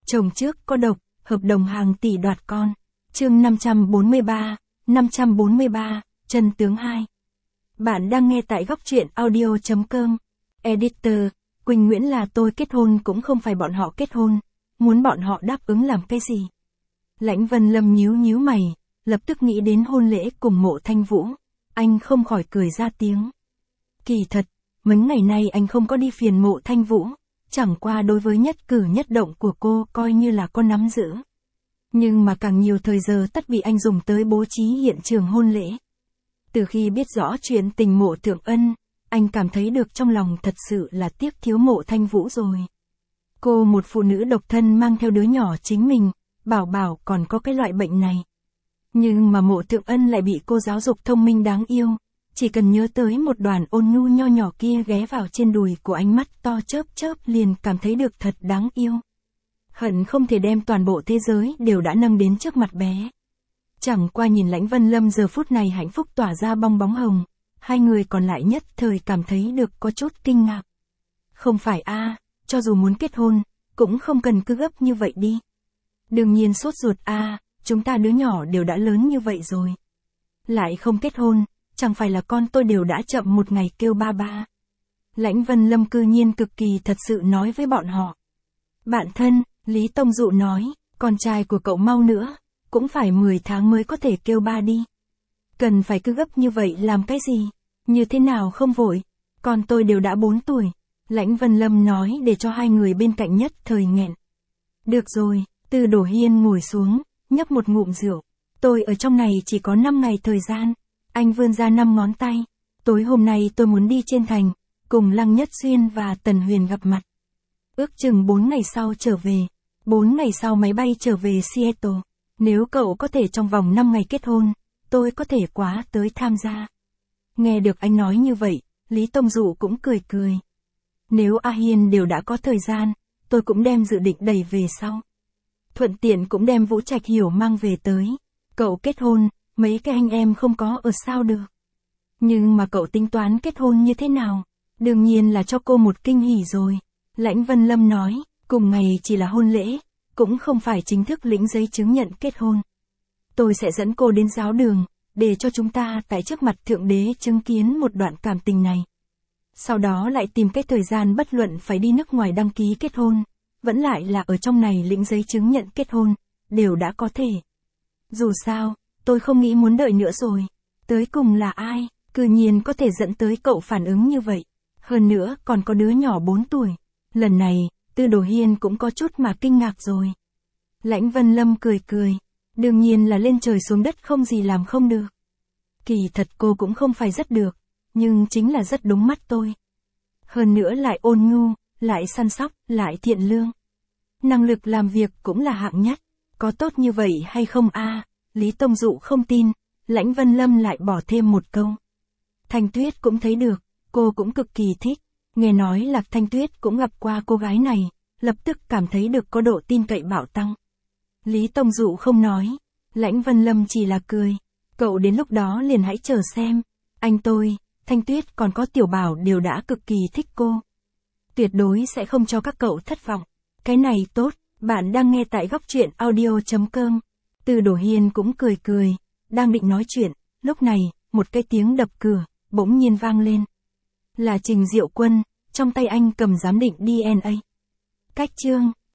Chồng trước có độc, hợp đồng hàng tỷ đoạt con. Chương 543, chân tướng 2. Bạn đang nghe tại góc truyện audio.com. Editor, Quỳnh Nguyễn là tôi kết hôn cũng không phải bọn họ kết hôn. Muốn bọn họ đáp ứng làm cái gì? Lãnh Vân Lâm nhíu mày, lập tức nghĩ đến hôn lễ cùng Mộ Thanh Vũ. Anh không khỏi cười ra tiếng. Kỳ thật, mấy ngày nay anh không có đi phiền Mộ Thanh Vũ. Chẳng qua đối với nhất cử nhất động của cô coi như là con nắm giữ. Nhưng mà càng nhiều thời giờ tất bị anh dùng tới bố trí hiện trường hôn lễ. Từ khi biết rõ chuyện tình Mộ Thượng Ân, anh cảm thấy được trong lòng thật sự là tiếc thiếu Mộ Thanh Vũ rồi. Cô một phụ nữ độc thân mang theo đứa nhỏ chính mình, bảo còn có cái loại bệnh này. Nhưng mà Mộ Thượng Ân lại bị cô giáo dục thông minh đáng yêu. Chỉ cần nhớ tới một đoàn ôn nhu nho nhỏ kia ghé vào trên đùi của ánh mắt to chớp liền cảm thấy được thật đáng yêu. Hận không thể đem toàn bộ thế giới đều đã nâng đến trước mặt bé. Chẳng qua nhìn Lãnh Vân Lâm giờ phút này hạnh phúc tỏa ra bong bóng hồng, hai người còn lại nhất thời cảm thấy được có chút kinh ngạc. Không phải cho dù muốn kết hôn, cũng không cần cứ gấp như vậy đi. Đương nhiên sốt ruột chúng ta đứa nhỏ đều đã lớn như vậy rồi. Lại không kết hôn, chẳng phải là con tôi đều đã chậm một ngày kêu ba. Lãnh Vân Lâm cư nhiên cực kỳ thật sự nói với bọn họ. Bạn thân, Lý Tông Dụ nói, con trai của cậu mau nữa, cũng phải 10 tháng mới có thể kêu ba đi. Cần phải cứ gấp như vậy làm cái gì? Như thế nào không vội? Con tôi đều đã 4 tuổi. Lãnh Vân Lâm nói để cho hai người bên cạnh nhất thời nghẹn. Được rồi, Từ Đổ Hiên ngồi xuống, nhấp một ngụm rượu. Tôi ở trong này chỉ có 5 ngày thời gian. Anh vươn ra 5 ngón tay. Tối hôm nay tôi muốn đi trên thành, cùng Lăng Nhất Xuyên và Tần Huyền gặp mặt. Ước chừng 4 ngày sau trở về. 4 ngày sau máy bay trở về Seattle. Nếu cậu có thể trong vòng 5 ngày kết hôn, tôi có thể quá tới tham gia. Nghe được anh nói như vậy, Lý Tông Dụ cũng cười. Nếu A Hiên đều đã có thời gian, tôi cũng đem dự định đẩy về sau. Thuận tiện cũng đem Vũ Trạch Hiểu mang về tới. Cậu kết hôn, mấy cái anh em không có ở sao được. Nhưng mà cậu tính toán kết hôn như thế nào? Đương nhiên là cho cô một kinh hỉ rồi. Lãnh Vân Lâm nói, cùng ngày chỉ là hôn lễ, cũng không phải chính thức lĩnh giấy chứng nhận kết hôn. Tôi sẽ dẫn cô đến giáo đường, để cho chúng ta tại trước mặt Thượng Đế chứng kiến một đoạn cảm tình này. Sau đó lại tìm cái thời gian bất luận phải đi nước ngoài đăng ký kết hôn, vẫn lại là ở trong này lĩnh giấy chứng nhận kết hôn, đều đã có thể. Dù sao, tôi không nghĩ muốn đợi nữa rồi. Tới cùng là ai, cư nhiên có thể dẫn tới cậu phản ứng như vậy. Hơn nữa còn có đứa nhỏ 4 tuổi. Lần này, Từ Đổ Hiên cũng có chút mà kinh ngạc rồi. Lãnh Vân Lâm cười. Đương nhiên là lên trời xuống đất không gì làm không được. Kỳ thật cô cũng không phải rất được, nhưng chính là rất đúng mắt tôi. Hơn nữa lại ôn nhu, lại săn sóc, lại thiện lương. Năng lực làm việc cũng là hạng nhất. Có tốt như vậy hay không Lý Tông Dụ không tin, Lãnh Vân Lâm lại bỏ thêm một câu. Thanh Tuyết cũng thấy được, cô cũng cực kỳ thích. Nghe nói Lạc Thanh Tuyết cũng gặp qua cô gái này, lập tức cảm thấy được có độ tin cậy bạo tăng. Lý Tông Dụ không nói, Lãnh Vân Lâm chỉ là cười. Cậu đến lúc đó liền hãy chờ xem. Anh tôi, Thanh Tuyết còn có Tiểu Bảo đều đã cực kỳ thích cô. Tuyệt đối sẽ không cho các cậu thất vọng. Cái này tốt, bạn đang nghe tại góc truyện audio.com. Từ Đổ Hiên cũng cười, đang định nói chuyện, lúc này, một cái tiếng đập cửa, bỗng nhiên vang lên. Là Trình Diệu Quân, trong tay anh cầm giám định DNA. Cách chương